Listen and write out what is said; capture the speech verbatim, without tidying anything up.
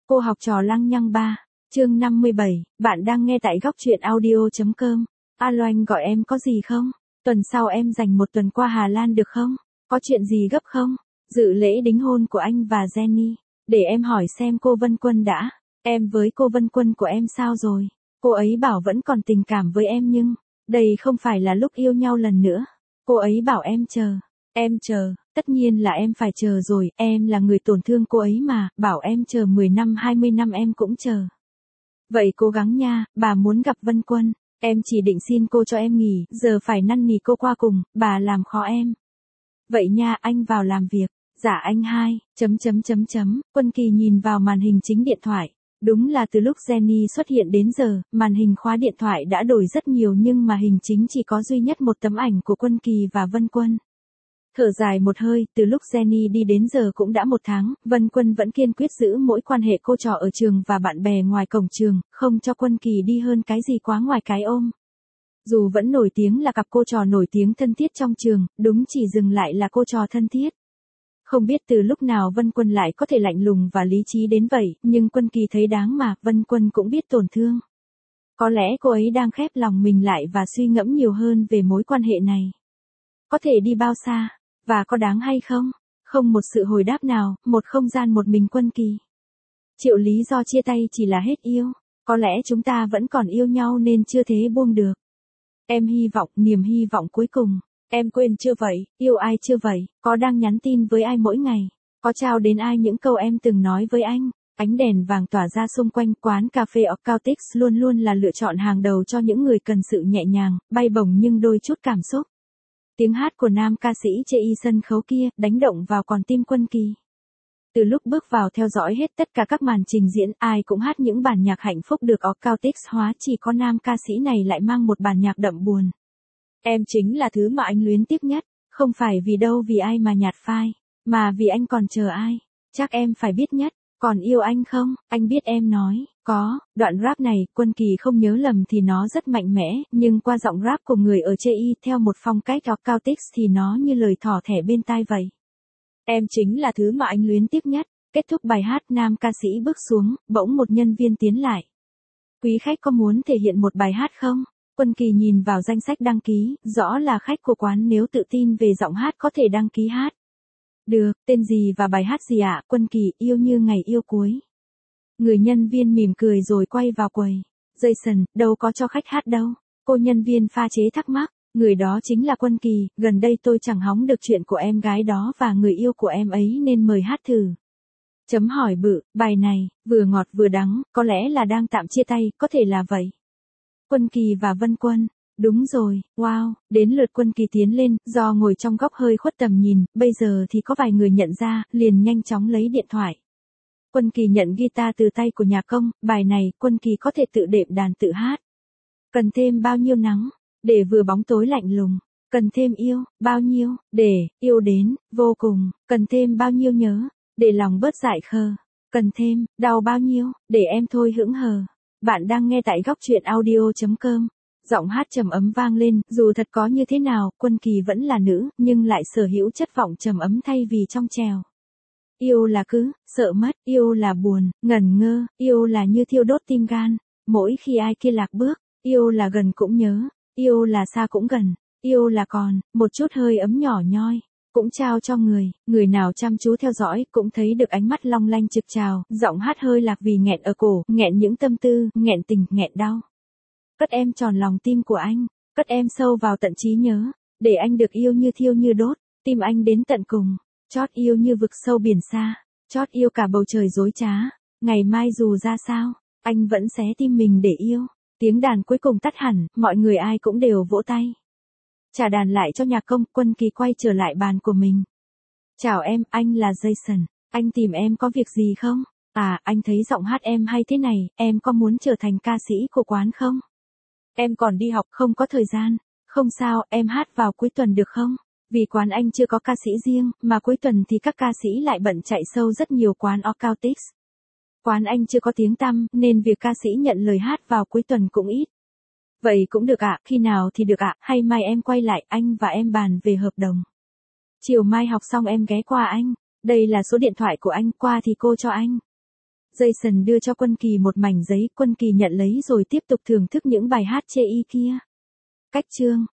Cô học trò lăng nhăng ba, chương năm mươi bảy, bạn đang nghe tại góc truyện audio.com. Alo anh gọi em có gì không? Tuần sau em dành một tuần qua Hà Lan được không? Có chuyện gì gấp không? Dự lễ đính hôn của anh và Jenny. Để em hỏi xem cô Vân Quân đã. Em với cô Vân Quân của em sao rồi? Cô ấy bảo vẫn còn tình cảm với em nhưng, đây không phải là lúc yêu nhau lần nữa. Cô ấy bảo em chờ. Em chờ, tất nhiên là em phải chờ rồi, em là người tổn thương cô ấy mà, bảo em chờ mười năm hai mươi năm em cũng chờ. Vậy cố gắng nha, bà muốn gặp Vân Quân, em chỉ định xin cô cho em nghỉ, giờ phải năn nỉ cô qua cùng, bà làm khó em. Vậy nha, anh vào làm việc. Dạ anh hai, chấm chấm chấm chấm, Quân Kỳ nhìn vào màn hình chính điện thoại. Đúng là từ lúc Jenny xuất hiện đến giờ, màn hình khóa điện thoại đã đổi rất nhiều nhưng mà hình chính chỉ có duy nhất một tấm ảnh của Quân Kỳ và Vân Quân. Thở dài một hơi, từ lúc Jenny đi đến giờ cũng đã một tháng, Vân Quân vẫn kiên quyết giữ mỗi quan hệ cô trò ở trường và bạn bè ngoài cổng trường, không cho Quân Kỳ đi hơn cái gì quá ngoài cái ôm. Dù vẫn nổi tiếng là cặp cô trò nổi tiếng thân thiết trong trường, đúng chỉ dừng lại là cô trò thân thiết. Không biết từ lúc nào Vân Quân lại có thể lạnh lùng và lý trí đến vậy, nhưng Quân Kỳ thấy đáng mà, Vân Quân cũng biết tổn thương. Có lẽ cô ấy đang khép lòng mình lại và suy ngẫm nhiều hơn về mối quan hệ này. Có thể đi bao xa? Và có đáng hay không? Không một sự hồi đáp nào, một không gian một mình Quân Kỳ. Triệu lý do chia tay chỉ là hết yêu. Có lẽ chúng ta vẫn còn yêu nhau nên chưa thế buông được. Em hy vọng, niềm hy vọng cuối cùng. Em quên chưa vậy, yêu ai chưa vậy, có đang nhắn tin với ai mỗi ngày, có trao đến ai những câu em từng nói với anh. Ánh đèn vàng tỏa ra xung quanh, quán cà phê Occultix luôn luôn là lựa chọn hàng đầu cho những người cần sự nhẹ nhàng, bay bổng nhưng đôi chút cảm xúc. Tiếng hát của nam ca sĩ trên sân khấu kia, đánh động vào con tim Quân Kỳ. Từ lúc bước vào theo dõi hết tất cả các màn trình diễn, ai cũng hát những bản nhạc hạnh phúc được Occultix hóa, chỉ có nam ca sĩ này lại mang một bản nhạc đậm buồn. Em chính là thứ mà anh luyến tiếc nhất, không phải vì đâu vì ai mà nhạt phai, mà vì anh còn chờ ai, chắc em phải biết nhất, còn yêu anh không, anh biết em nói, có, đoạn rap này, Quân Kỳ không nhớ lầm thì nó rất mạnh mẽ, nhưng qua giọng rap của người ở chê y theo một phong cách Occultix thì nó như lời thỏ thẻ bên tai vậy. Em chính là thứ mà anh luyến tiếc nhất, kết thúc bài hát nam ca sĩ bước xuống, bỗng một nhân viên tiến lại. Quý khách có muốn thể hiện một bài hát không? Quân Kỳ nhìn vào danh sách đăng ký, rõ là khách của quán, nếu tự tin về giọng hát có thể đăng ký hát. Được, tên gì và bài hát gì ạ? Quân Kỳ, yêu như ngày yêu cuối. Người nhân viên mỉm cười rồi quay vào quầy. Jason, đâu có cho khách hát đâu. Cô nhân viên pha chế thắc mắc, người đó chính là Quân Kỳ, gần đây tôi chẳng hóng được chuyện của em gái đó và người yêu của em ấy nên mời hát thử. Chấm hỏi bự, bài này, vừa ngọt vừa đắng, có lẽ là đang tạm chia tay, có thể là vậy. Quân Kỳ và Vân Quân, đúng rồi, wow, đến lượt Quân Kỳ tiến lên, do ngồi trong góc hơi khuất tầm nhìn, bây giờ thì có vài người nhận ra, liền nhanh chóng lấy điện thoại. Quân Kỳ nhận guitar từ tay của nhạc công, bài này, Quân Kỳ có thể tự đệm đàn tự hát. Cần thêm bao nhiêu nắng, để vừa bóng tối lạnh lùng, cần thêm yêu, bao nhiêu, để, yêu đến, vô cùng, cần thêm bao nhiêu nhớ, để lòng bớt dại khờ, cần thêm, đau bao nhiêu, để em thôi hững hờ. Bạn đang nghe tại góc truyện audio.com. Giọng hát trầm ấm vang lên, dù thật có như thế nào, Quân Kỳ vẫn là nữ, nhưng lại sở hữu chất vọng trầm ấm thay vì trong trèo. Yêu là cứ, sợ mất, yêu là buồn, ngẩn ngơ, yêu là như thiêu đốt tim gan. Mỗi khi ai kia lạc bước, yêu là gần cũng nhớ, yêu là xa cũng gần, yêu là còn, một chút hơi ấm nhỏ nhoi. Cũng trao cho người, người nào chăm chú theo dõi, cũng thấy được ánh mắt long lanh trực trào, giọng hát hơi lạc vì nghẹn ở cổ, nghẹn những tâm tư, nghẹn tình, nghẹn đau. Cất em tròn lòng tim của anh, cất em sâu vào tận trí nhớ, để anh được yêu như thiêu như đốt, tim anh đến tận cùng, chót yêu như vực sâu biển xa, chót yêu cả bầu trời dối trá, ngày mai dù ra sao, anh vẫn xé tim mình để yêu. Tiếng đàn cuối cùng tắt hẳn, mọi người ai cũng đều vỗ tay. Trả đàn lại cho nhạc công, Quân Kỳ quay trở lại bàn của mình. Chào em, anh là Jason, anh tìm em có việc gì không? À, anh thấy giọng hát em hay thế này, em có muốn trở thành ca sĩ của quán không? Em còn đi học, không có thời gian. Không sao, em hát vào cuối tuần được không? Vì quán anh chưa có ca sĩ riêng, mà cuối tuần thì các ca sĩ lại bận chạy show rất nhiều quán Occultix. Quán anh chưa có tiếng tăm, nên việc ca sĩ nhận lời hát vào cuối tuần cũng ít. Vậy cũng được ạ, khi nào thì được ạ, hay mai em quay lại, anh và em bàn về hợp đồng. Chiều mai học xong em ghé qua anh, đây là số điện thoại của anh, qua thì cô cho anh. Jason đưa cho Quân Kỳ một mảnh giấy, Quân Kỳ nhận lấy rồi tiếp tục thưởng thức những bài hát chê y kia. Cách chương